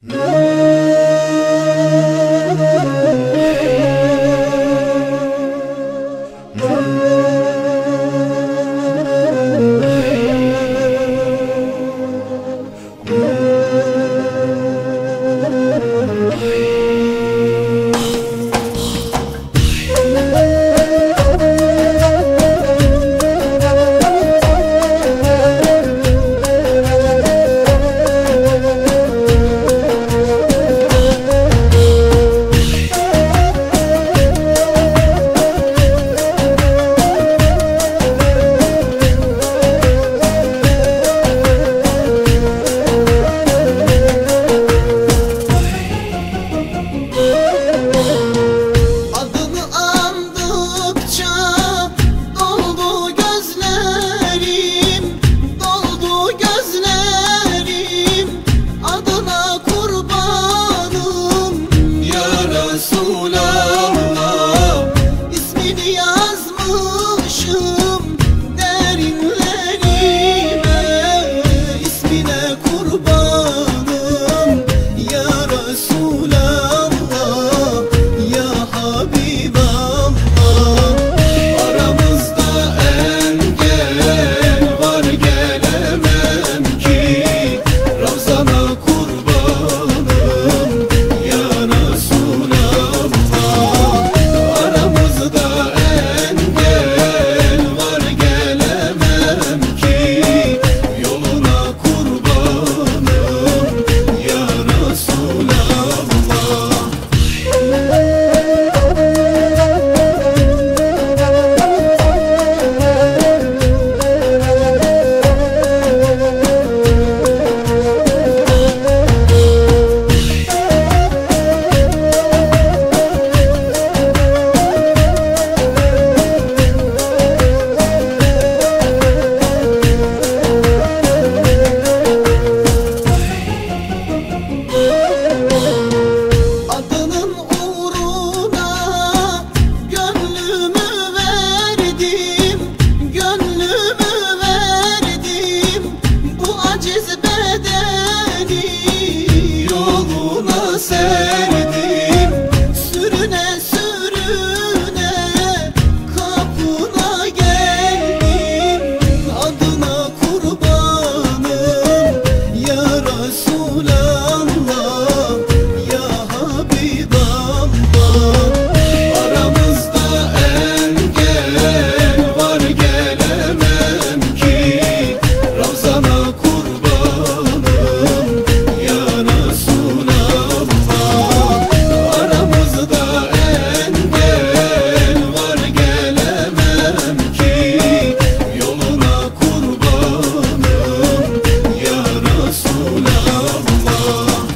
Resulallah.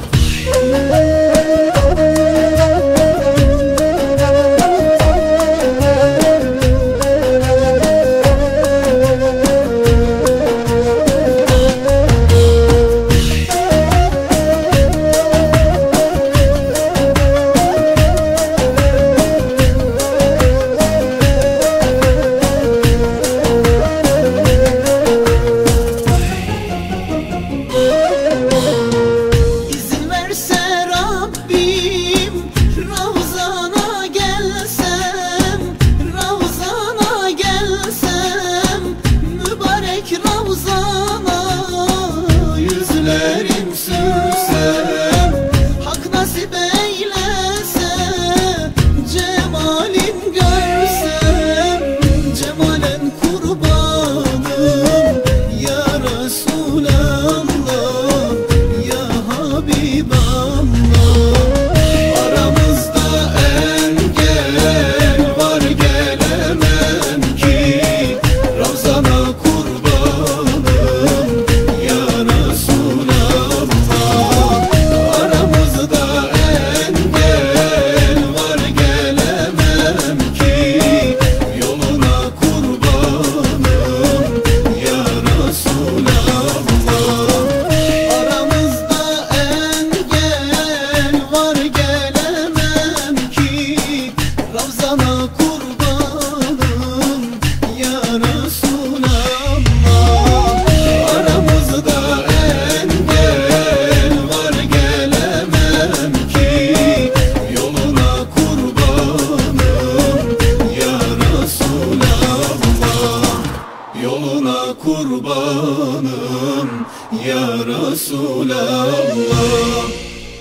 Allah.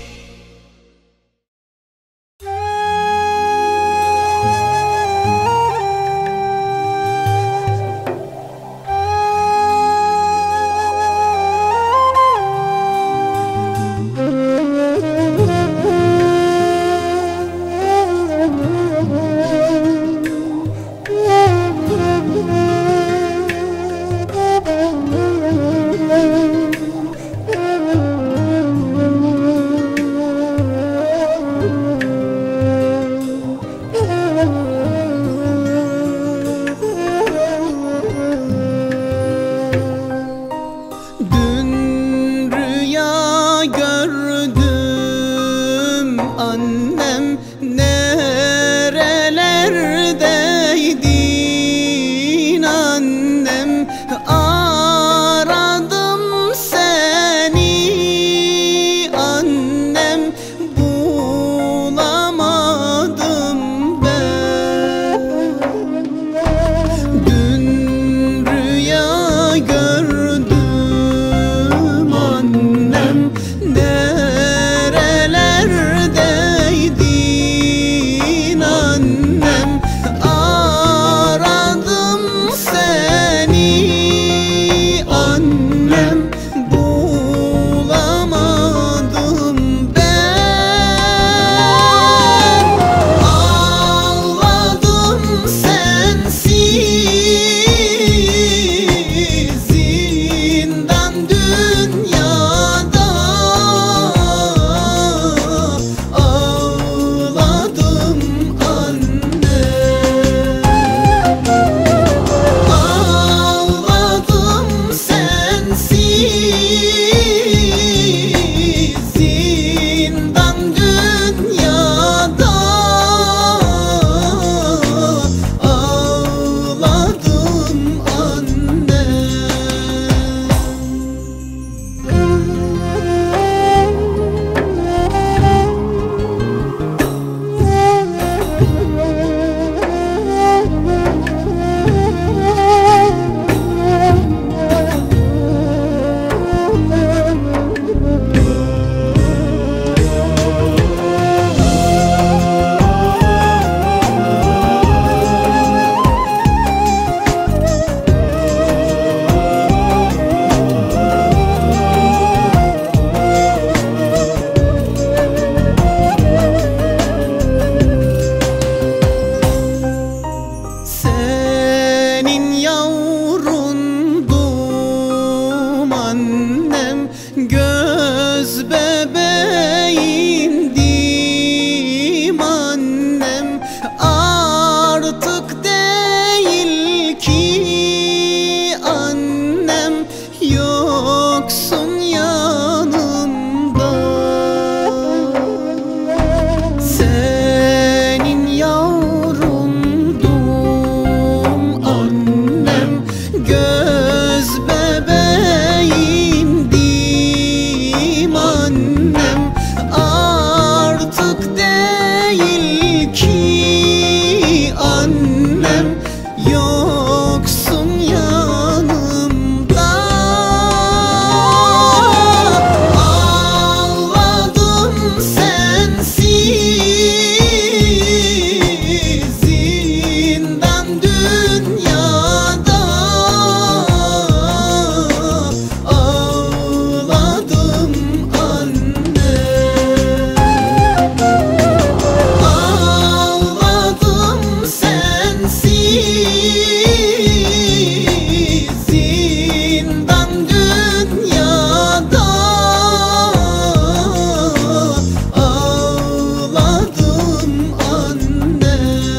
Annem nerelerdeydin annem, aradım seni annem, bulamadım ben. Dün rüya gördüm annem, nerelerdeydin annem, aradım seni annem, bulamadım ben. Ağladım sensiz zindan dünyada, ağladım anne. Ağladım sensiz zindan dünyada, ağladım anne. Senin yavrundum annem, göz bebeğindim annem, artık değil ki annem, yoksun yanımda. Senin yavrundum annem, göz bebeğindim annem, artık değil ki annem, yoksun yanımda. Ağladım sensiz zindan dünyada, ağladım anne. Ağladım sensiz zindan dünyada, ağladım anne.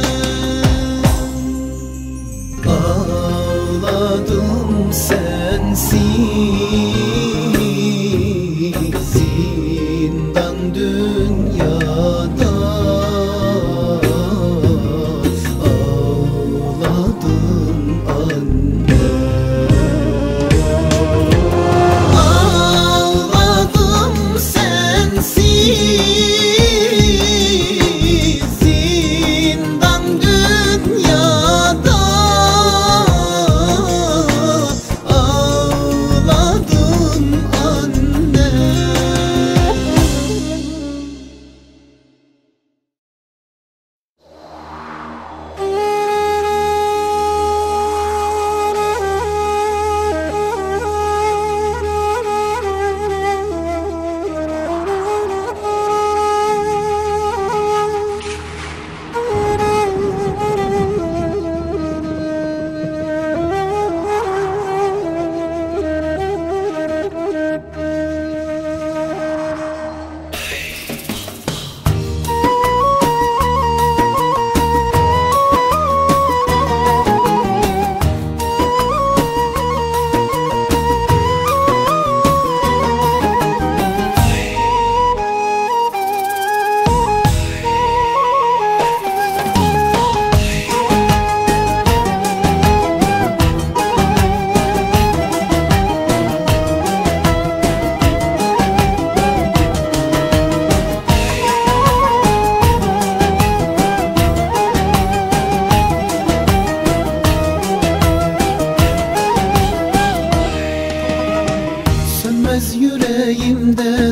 Ağladım sensiz zindan dünyada, ağladım anne. Ağladım sensiz zindan dünyada, ağladım anne.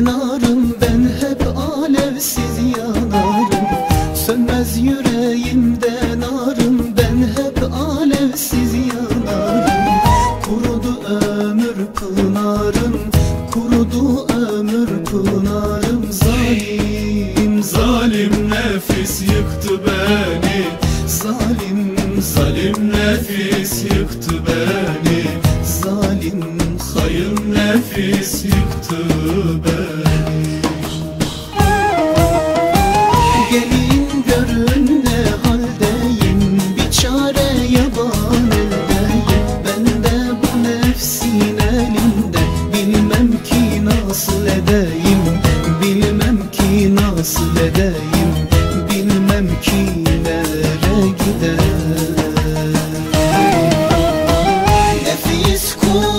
narım, ben hep alevsiz yanarım. Sönmez yüreğimde narım, ben hep alevsiz yanarım. Kurudu ömür pınarım, kurudu ömür pınarım. Zalim, Zalim nefis yıktı beni, zalim, zalim nefis yıktı beni, zalim, hayın nefis yıktı beni. gelin görün ne haldeyim, bir çare yaban eldeyim. Ben de bu nefsin elinde, bilmem ki nasıl edeyim, bilmem ki nasıl edeyim, bilmem ki nereye gider. Nefis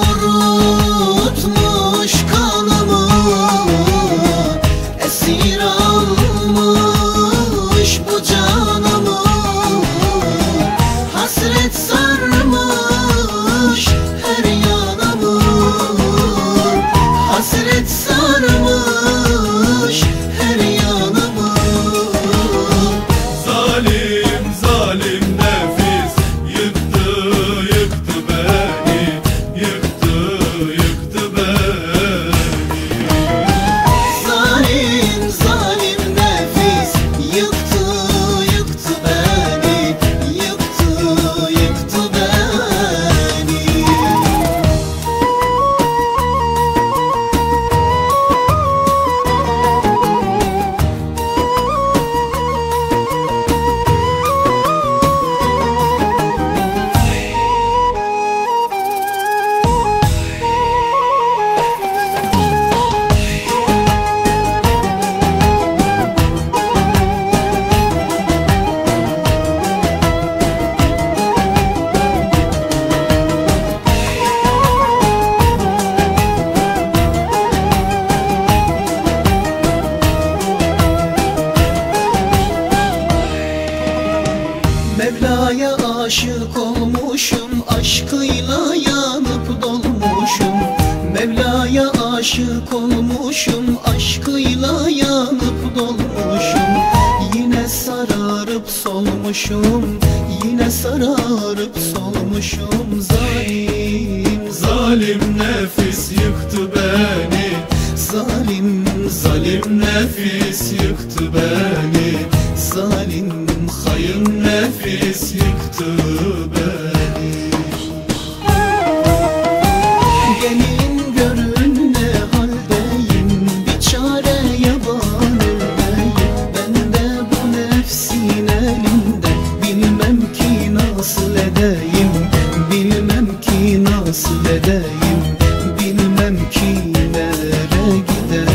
kurutmuş kanımı, esir almış bu canımı. Hasret sarmış her yanımı, hasret sarmış her yanımı. Zalim, zalim nefis yıktı, yıktı beni, yıktı, yıktı beni. Zalim, zalim nefis yıktı, yıktı beni, yıktı, yıktı beni. Mevla'ya aşık olmuşum, aşkıyla yanıp dolmuşum. Mevla'ya aşık olmuşum, aşkıyla yanıp dolmuşum. Yine sararıp solmuşum, yine sararıp solmuşum. Zalim, Zalim nefis yıktı beni, zalim, zalim nefis yıktı beni, zalim, hayın nefis yıktı beni. gelin görün ne haldeyim, bir çare yaban eldeyim. Ben de bu nefsin elinde, bilmem ki nasıl edeyim, bilmem ki nasıl edeyim, bilmem ki nereye gider.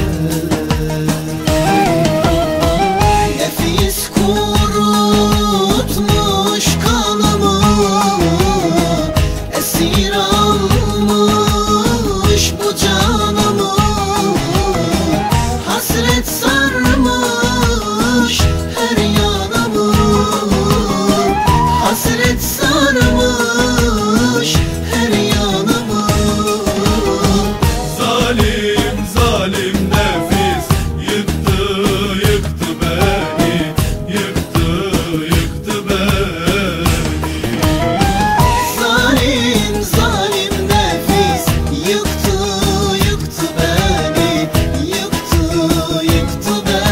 Nefis kurutmuş kanımı, esir almış bu canımı. Hasret sarmış her yanımı, hasret sarmış her yanımı. Zalim, zalim nefis yıktı, yıktı beni, yıktı, yıktı beni. Zalim, zalim nefis yıktı, yıktı beni, yıktı, yıktı beni.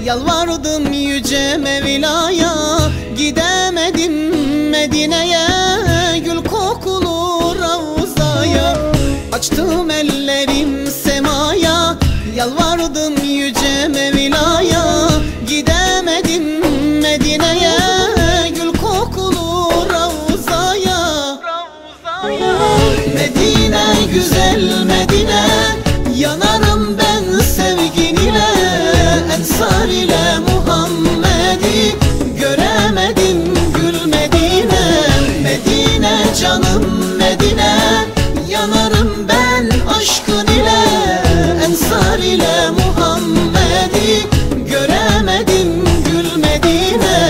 Yalvardım yüce Mevla'ya, gidemedim Medine'ye, gül kokulu Ravza'ya. Açtım ellerim semaya, yalvardım yüce Mevla'ya, gidemedim Medine'ye, gül kokulu Ravza'ya. Medine güzel Medine, yanarım ben sevgin ile. Ensar ile Muhammed'i göremedim gül Medine. Medine canım Medine, yanarım ben aşkın ile. Ensar ile Muhammed'i göremedim gül Medine.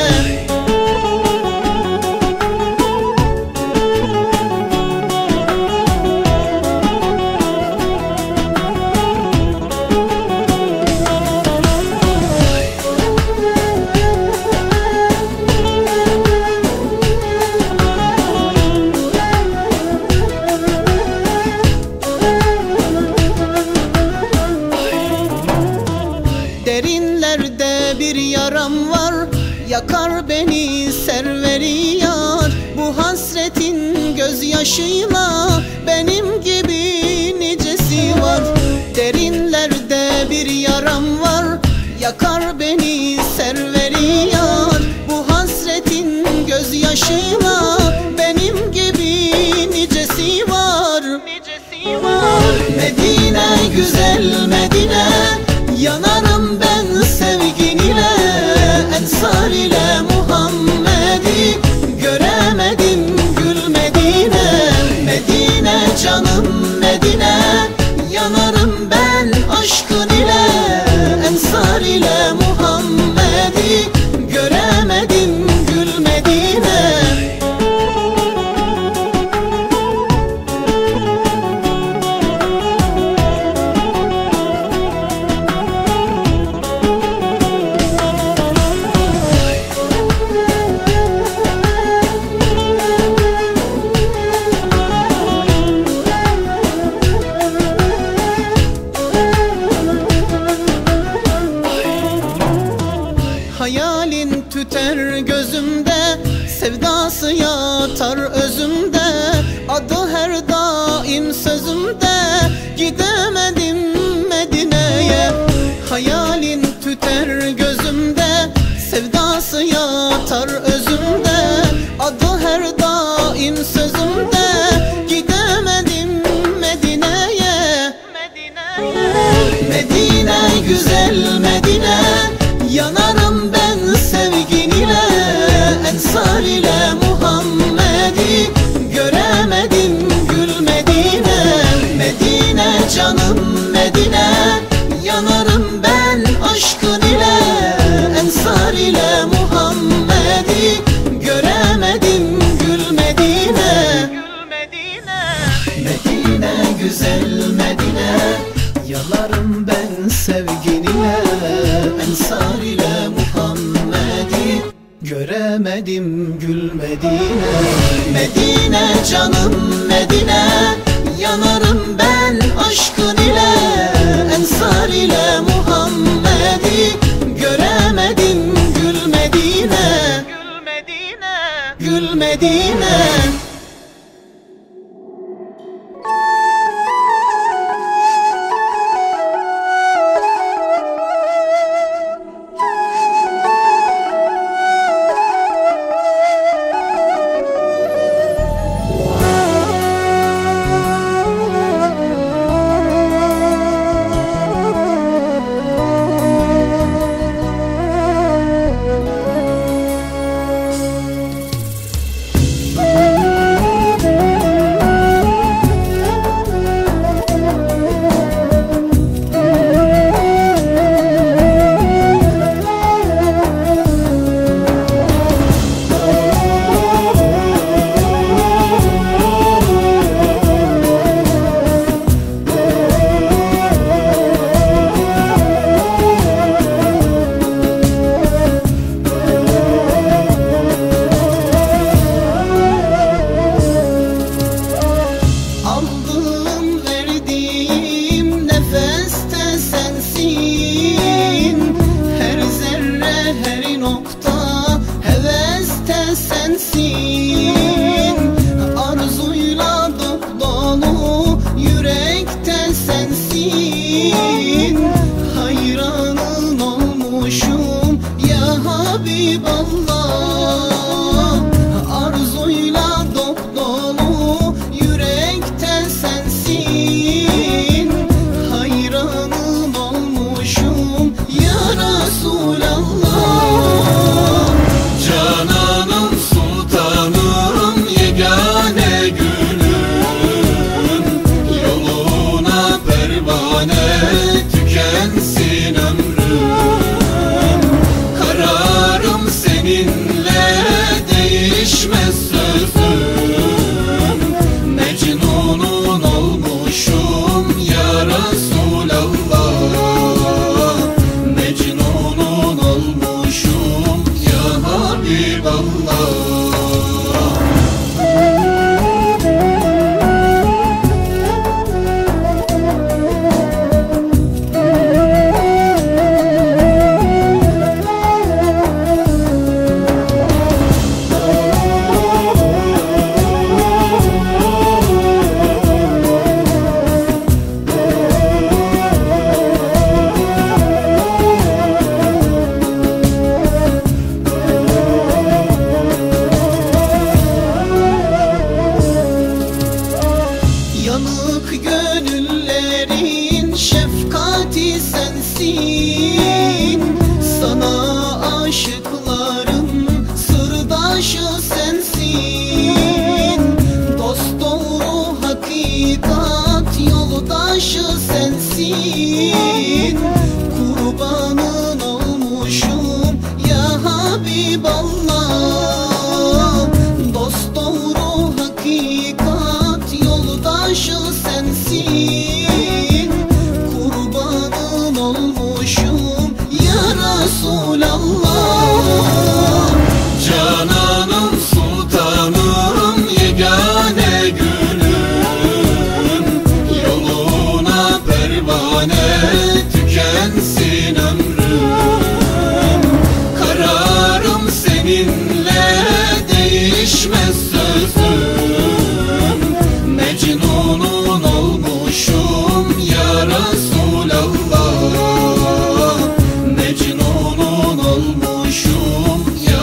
Derinlerde bir yaram var, yakar beni serveri yar. Bu hasretin gözyaşıyla benim gibi nicesi var. Derinlerde bir yaram var, yakar beni serveri yar. Bu hasretin gözyaşıyla benim gibi nicesi var. Medine güzel Medine, yanarım ben sevgin ile. Ensar ile Muhammed'i göremedim gül Medine. Medine canım Medine, yanarım ben aşkın ile. Ensar ile Muhammed'i göremedim gül Medine. Hayalin tüter gözümde, sevdası yatar özümde. Adı her daim sözümde, gidemedim Medine'ye. Hayalin tüter gözümde, sevdası yatar özümde. Adı her daim sözümde, gidemedim Medine'ye. Medine güzel Medine, yanarım ben sevgin ile. Ensar ile Muhammed'i göremedim gül Medine. Medine canım Medine, yanarım ben aşkın ile. Ensar ile Muhammed'i göremedim gül Medine. Medine güzel Medine, yanarım ben sevgin ile. Ensar ile Muhammed'i göremedim gül Medine. Medine canım Medine, yanarım ben aşkın ile. Ensar ile Muhammed'i göremedim gül Medine. Gül Medine. her nokta heveste sensin. Arzuyla dolu yürekte sensin. Hayranın olmuşum ya Habiballah. Arzuyla dolu yürekte sensin. Hayranın olmuşum ya Resulallah. Cananım sultanım yegane gülüm, yoluna pervane tükensin ömrüm. Kararım seninle değişmez sözüm. Mecnunun olmuşum ya Resulallah. Mecnunun olmuşum ya Habiballah. Yanık gönüllerin şefkati sensin. Sana aşıkların sırdaşı sensin. Dost doğru hakikat yoldaşı sensin. Kurbanın olmuşum ya Habiballah. Dost doğru hakikat yoldaşı sensin. Kurbanın olmuşum ya Resulallah. Cananım sultanım yegane gülüm, yoluna pervane tükensin ömrüm. Kararım seninle değişmez sözüm. Mecnunun olmuşum ya Resulallah. Mecnunun olmuşum ya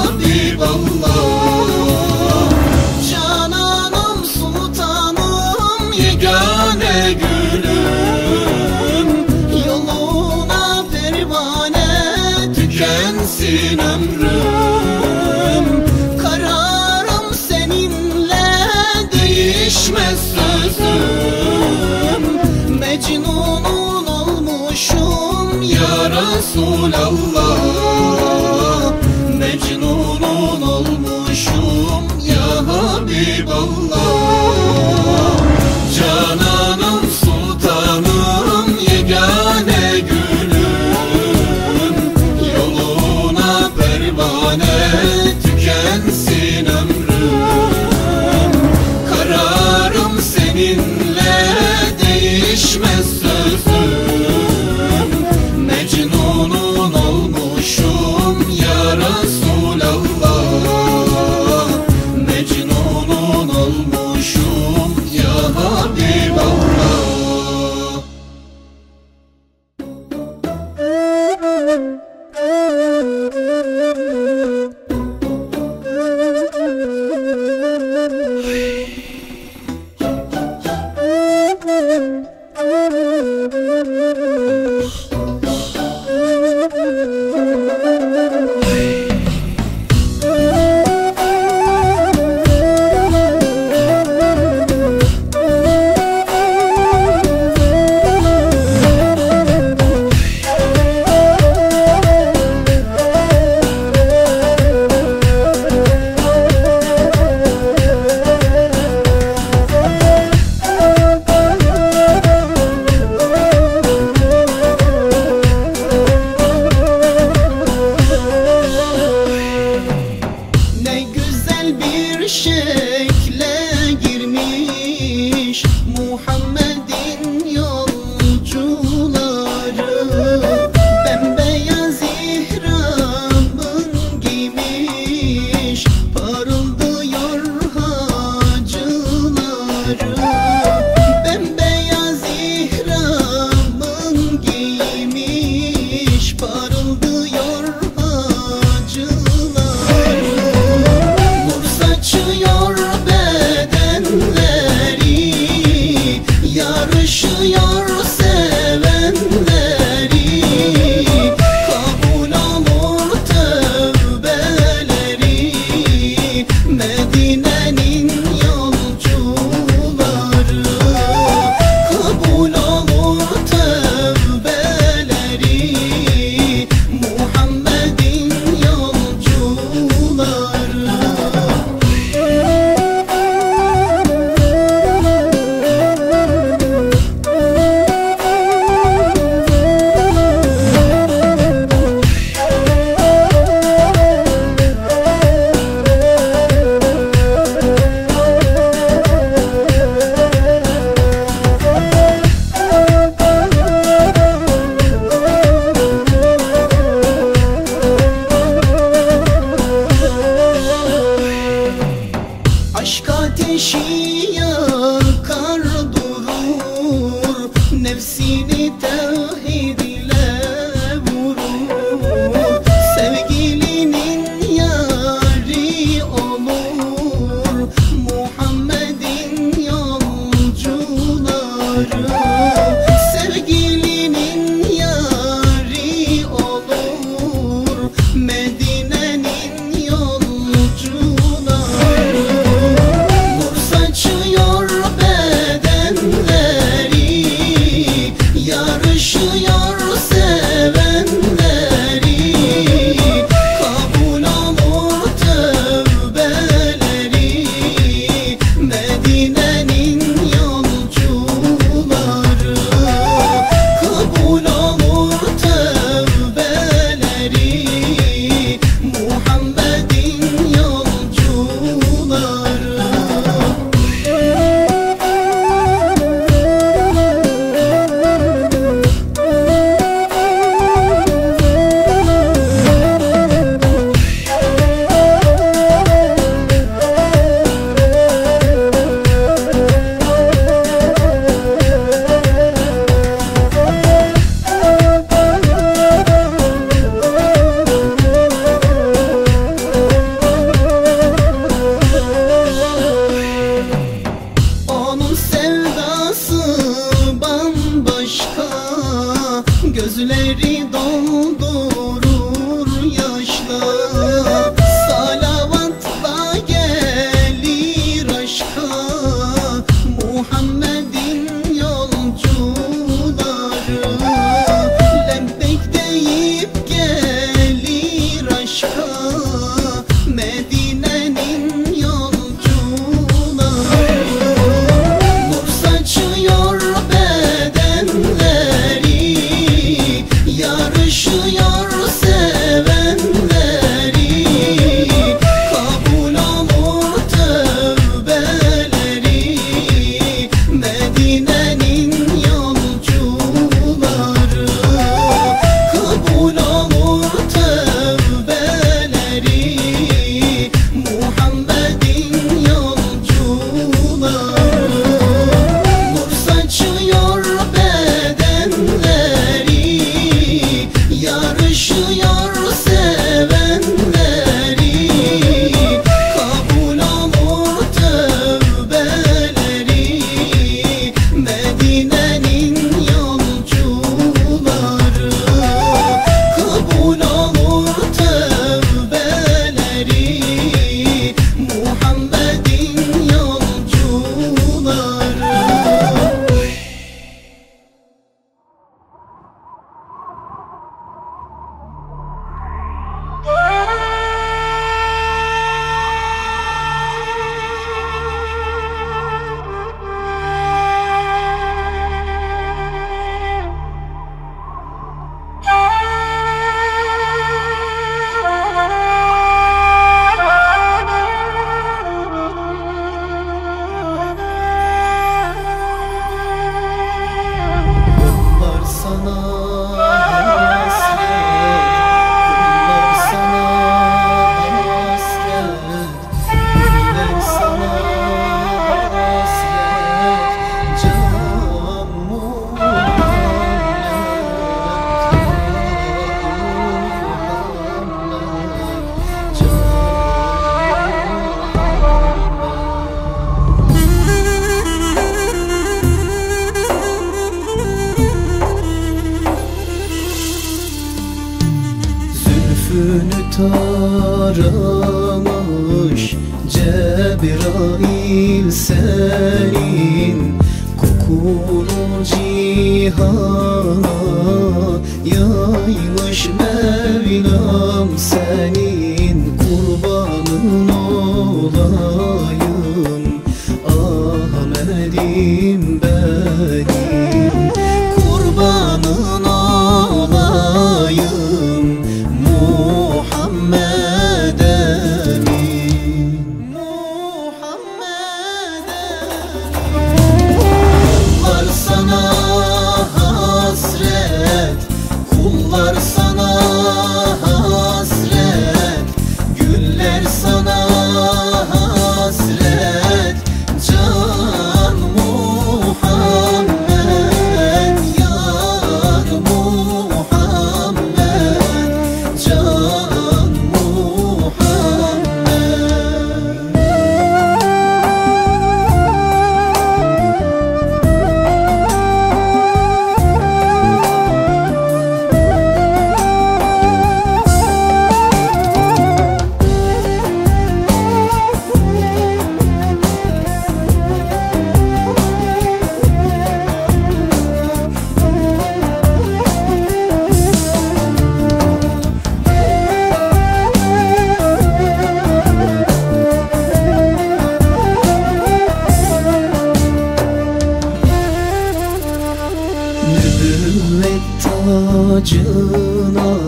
Habiballah. Cananım sultanım Yegane gülüm, yoluna pervane tükensin ömrüm. kararım seninle Değişmez sözüm. Mecnunun olmuşum Ya Resulallah. Mecnunun olmuşum ya Habiballah. Cananım sultanım yegane gülüm, yoluna pervane tükensin ömrüm. Kararım seninle değişmez sözüm. Mecnunun olmuşum ya Resulallah. Mecnunun olmuşum ya Habiballah. gönlü taramış Cebrail senin kokunu cihana yaymış Mevlam senin kurbanın olayım Ahmet'im benim kurbanın olayım Muhammed Emin Muhammed Emin kullar sana hasret kullar sana hasret güller sana hasret can Muhammed yar Muhammed can Muhammed Nübüvvet tacına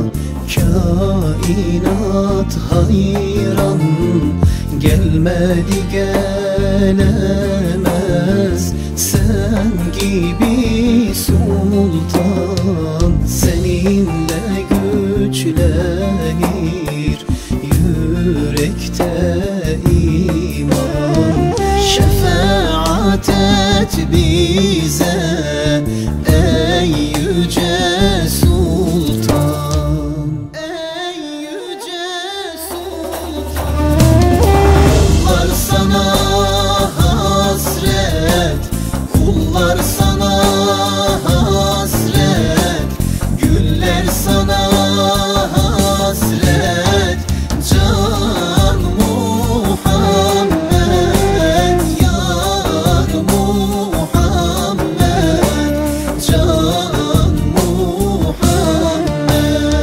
kainat hayran Gelmedi gelemez sen gibi sultan Seninle güçlenir yürekte iman Şefaat et bize ey yüce sultan Ey yüce sultan kullar sana hasret kullar sana hasret güller sana hasret can Muhammed yar Muhammed can Muhammed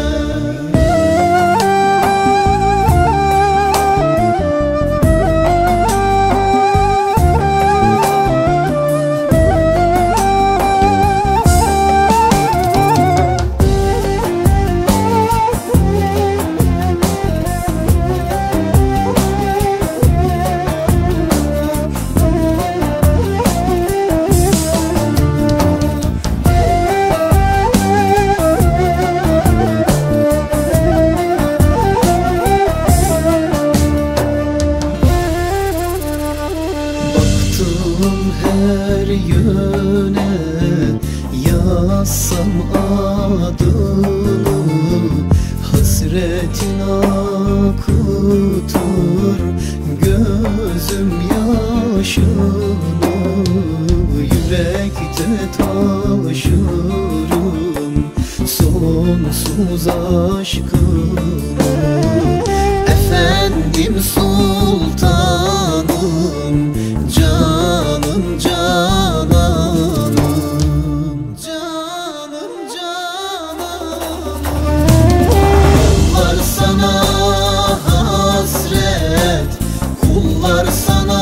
Baktım her yöne yazsam adını Hasretin akıtır gözüm yaşını Yürekte taşırım sonsuz aşkını Efendim sultanım canım cananım canım cananım kullar sana hasret kullar sana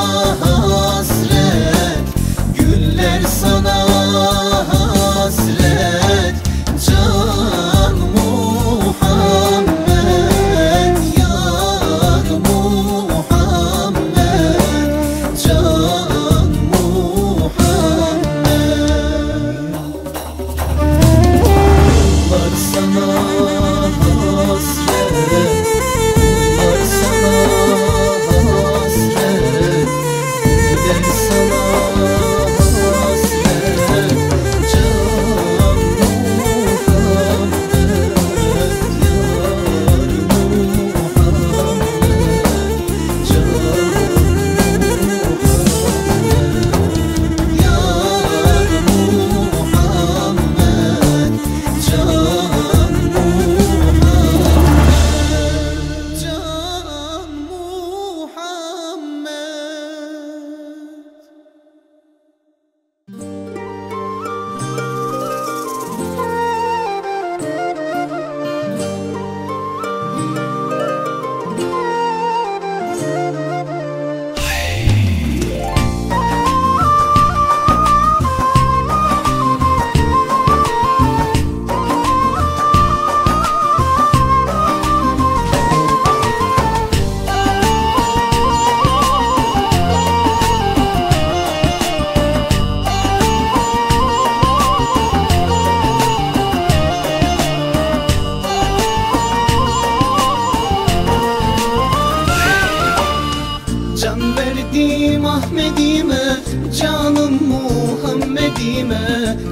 hasret güller sana hasret can Muhammed yar Muhammed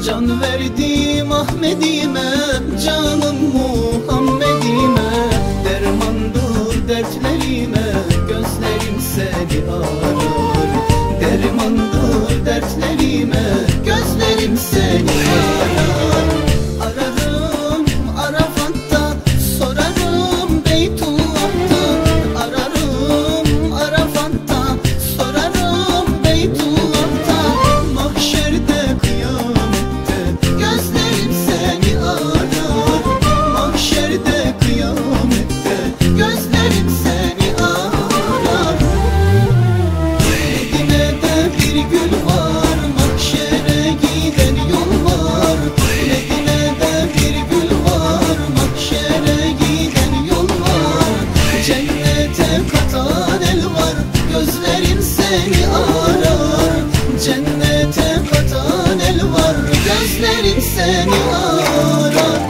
Can verdim Ahmet'ime, canım Muhammed'ime. Dermandır dertlerime, gözlerim seni arar. Dermandır dertlerime, gözlerim seni arar. Ararım Arafat'ta, sorarım Beytullah'ta. Ararım Arafat'ta, sorarım Beytullah'ta. Mahşerde kıyamette, gözlerim seni arar. Mahşerde kıyamette, gözlerim seni arar. Medine'de bir gül var, mahşere giden yol var. Medine'de bir gül var, mahşere giden yol var. Cennete katan el var, gözlerim seni arar. Cennete katan el var, gözlerim seni arar.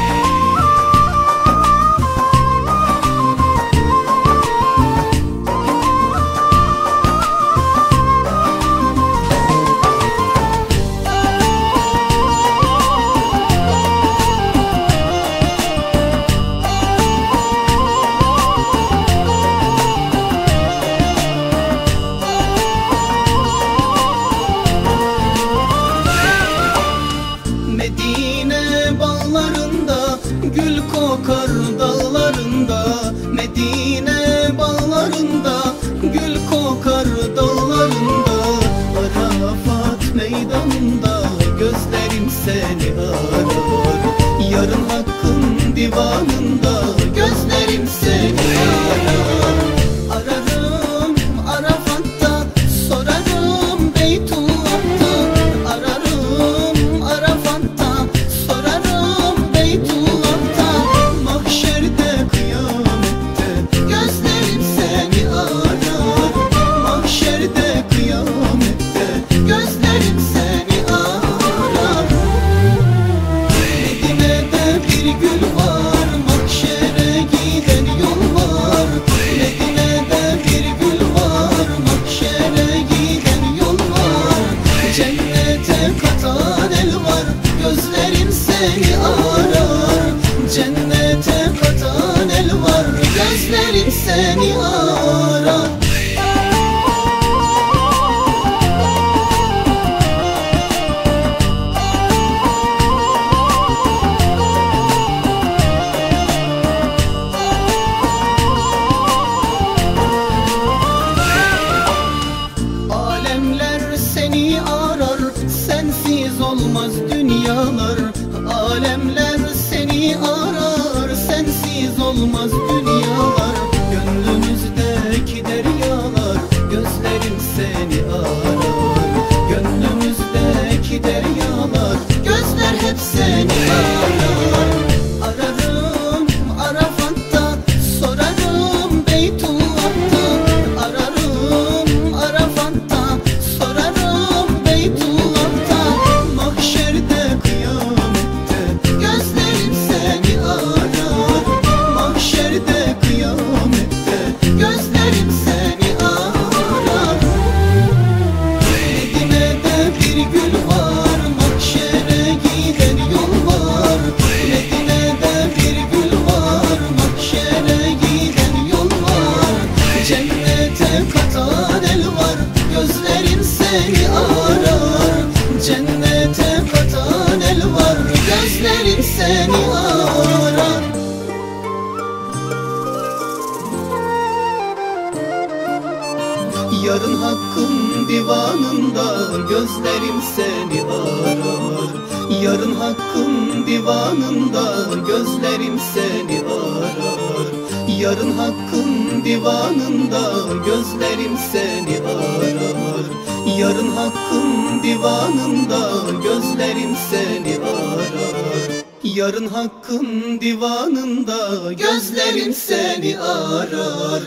Medine bağlarında, gül kokar dağlarında. Medine bağlarında, gül kokar dağlarında. Arafat meydanında, gözlerim seni arar. Yarın hakkın divanında, gözlerim seni arar. Ararım Arafat'ta, sorarım Beytullah'ta. Ararım Arafat'ta, sorarım Beytullah'ta. Mahşerde kıyamette, gözlerim seni arar. Mahşerde kıyamette, gözlerim seni arar. Medine'de bir gül var, mahşere giden yol var. Medine'de bir gül var, mahşere giden yol var. Cennete katan el var, gözlerim seni arar. Cennete katan el var, gözlerim seni arar. Alemler seni arar, sensiz olmaz dünyalar. Alemler seni arar, sensiz olmaz dünyalar. Gönlümüzdeki deryalar, gözlerim seni arar. Gönlümüzdeki deryalar, gözler hep seni arar. Ararım Arafat'ta, sorarım Beytullah'ta. Ararım Arafat'ta, sorarım Beytullah'ta. Mahşerde kıyamette, gözlerim seni arar. Mahşerde kıyamette, gözlerim seni arar. Medine'de bir gül var, mahşere giden yol var. Medine'de bir gül var, mahşere giden yol var. Cennete katan el var, gözlerim seni arar. Cennete katan el var, gözlerim seni arar. Yarın hakkın divanında, gözlerim seni arar. Yarın hakkın divanında, gözlerim seni arar. Yarın hakkın divanında, gözlerim seni arar. Yarın hakkın divanında, gözlerim seni arar. Yarın hakkın divanında, gözlerim seni arar.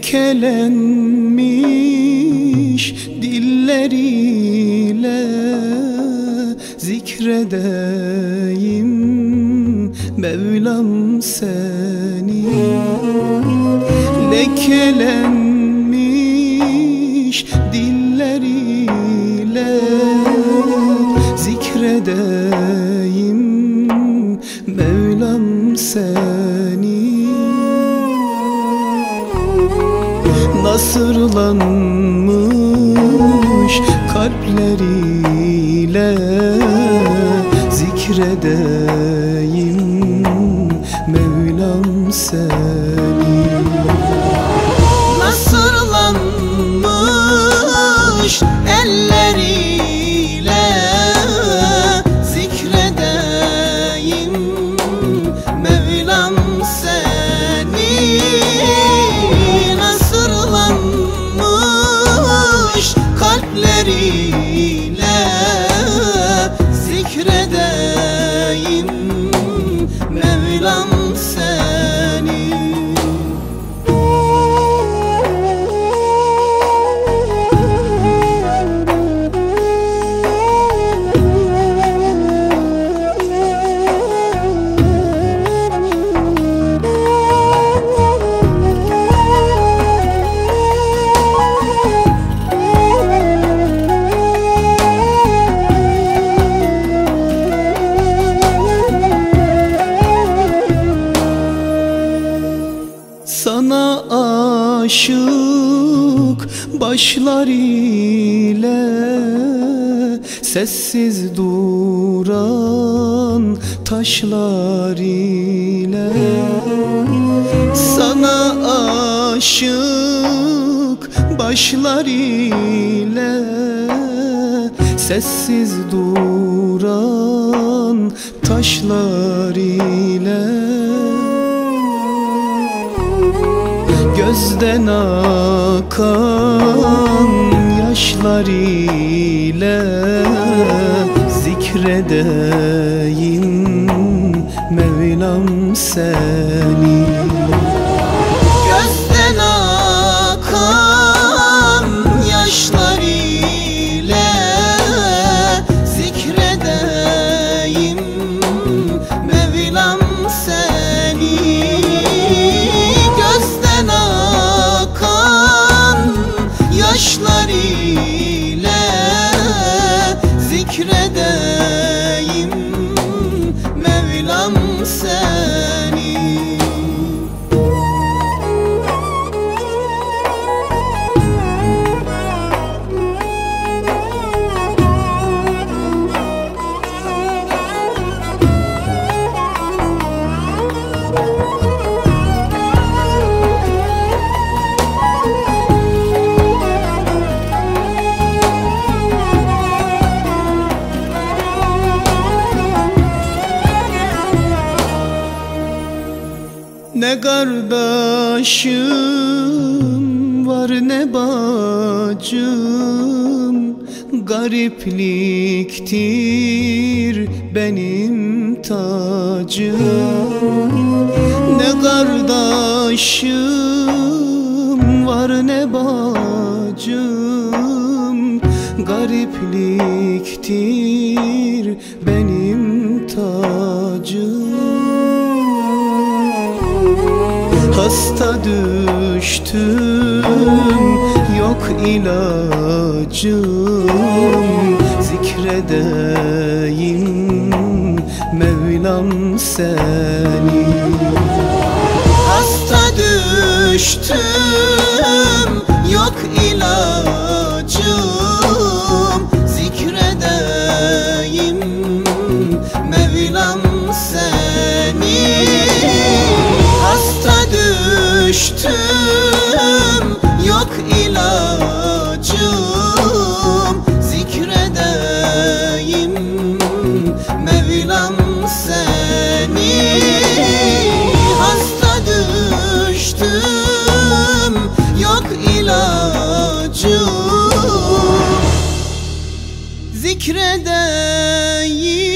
lekelenmiş dilleriyle zikredeyim Mevlam seni. Lekelenmiş dilleriyle zikredeyim Mevlam seni. Nasırlanmış kalpleriyle zikredeyim Mevlam seni. Nasırlanmış elleriyle zikredeyim Mevlam seni. Nasırlanmış kalpleriyle zikredeyim Mevlam seni. Sana aşık başlar ile sessiz duran taşlar ile. Sana aşık başlar ile sessiz duran taşlar ile. Gözden akan yaşlar ile zikredeyim Mevlam seni. Gözden akan yaşlar ile zikredeyim Mevlam seni. Gözden akan yaşlar ile zikredeyim Mevlam seni. Ne kardeşim var ne bacım, garipliktir benim tacım. Ne kardeşim var ne bacım, garipliktir benim tacım. Hasta düştüm yok ilacım, zikredeyim Mevlam seni. Hasta düştüm yok ilacım, zikredeyim Mevlam seni. Hasta düştüm yok ilacım, zikredeyim Mevlam seni. Hasta düştüm yok ilacım, zikredeyim